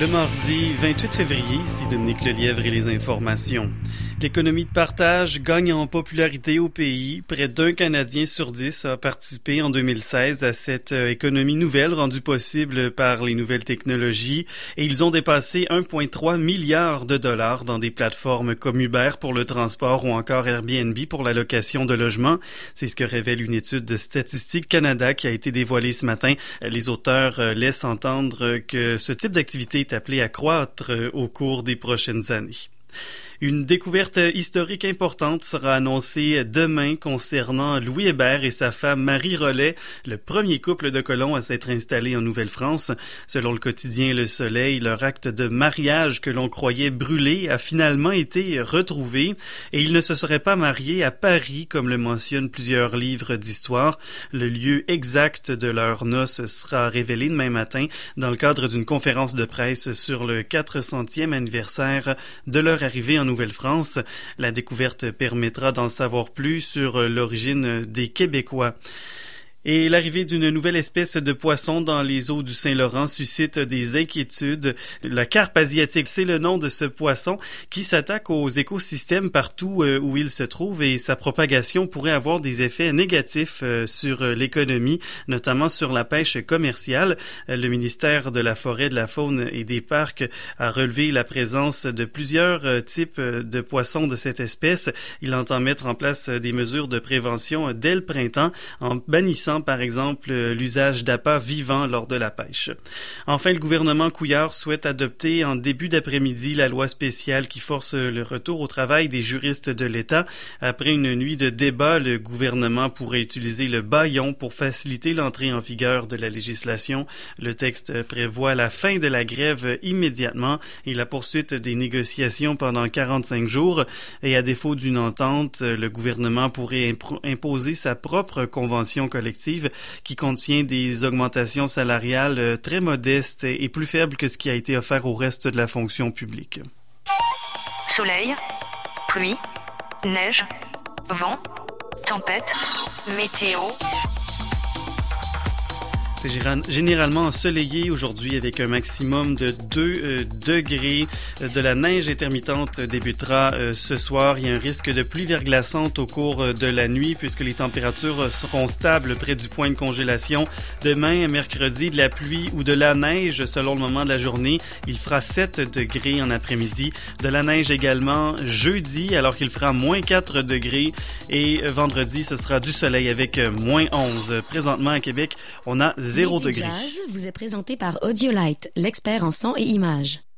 Le mardi 28 février, ici Dominique Lelièvre et les informations. L'économie de partage gagne en popularité au pays. Près d'un Canadien sur 10 a participé en 2016 à cette économie nouvelle rendue possible par les nouvelles technologies et ils ont dépassé 1,3 milliard de dollars dans des plateformes comme Uber pour le transport ou encore Airbnb pour la location de logements. C'est ce que révèle une étude de Statistique Canada qui a été dévoilée ce matin. Les auteurs laissent entendre que ce type d'activité est appelé à croître au cours des prochaines années. Une découverte historique importante sera annoncée demain concernant Louis Hébert et sa femme Marie Rollet, le premier couple de colons à s'être installé en Nouvelle-France. Selon le quotidien Le Soleil, leur acte de mariage que l'on croyait brûlé a finalement été retrouvé et ils ne se seraient pas mariés à Paris comme le mentionnent plusieurs livres d'histoire. Le lieu exact de leurs noces sera révélé demain matin dans le cadre d'une conférence de presse sur le 400e anniversaire de leur arrivée en Nouvelle-France. La découverte permettra d'en savoir plus sur l'origine des Québécois. Et l'arrivée d'une nouvelle espèce de poisson dans les eaux du Saint-Laurent suscite des inquiétudes. La carpe asiatique, c'est le nom de ce poisson qui s'attaque aux écosystèmes partout où il se trouve et sa propagation pourrait avoir des effets négatifs sur l'économie, notamment sur la pêche commerciale. Le ministère de la Forêt, de la Faune et des Parcs a relevé la présence de plusieurs types de poissons de cette espèce. Il entend mettre en place des mesures de prévention dès le printemps en bannissant par exemple l'usage d'appâts vivants lors de la pêche. Enfin, le gouvernement Couillard souhaite adopter en début d'après-midi la loi spéciale qui force le retour au travail des juristes de l'État. Après une nuit de débat, le gouvernement pourrait utiliser le bâillon pour faciliter l'entrée en vigueur de la législation. Le texte prévoit la fin de la grève immédiatement et la poursuite des négociations pendant 45 jours. Et à défaut d'une entente, le gouvernement pourrait imposer sa propre convention collective qui contient des augmentations salariales très modestes et plus faibles que ce qui a été offert au reste de la fonction publique. Soleil, pluie, neige, vent, tempête, météo. C'est généralement ensoleillé aujourd'hui avec un maximum de 2 degrés. De la neige intermittente débutera ce soir. Il y a un risque de pluie verglaçante au cours de la nuit puisque les températures seront stables près du point de congélation. Demain, mercredi, de la pluie ou de la neige selon le moment de la journée. Il fera 7 degrés en après-midi. De la neige également jeudi alors qu'il fera moins 4 degrés. Et vendredi, ce sera du soleil avec moins 11. Présentement à Québec, on a 0 degré. Jazz vous est présenté par Audiolite, l'expert en son et images.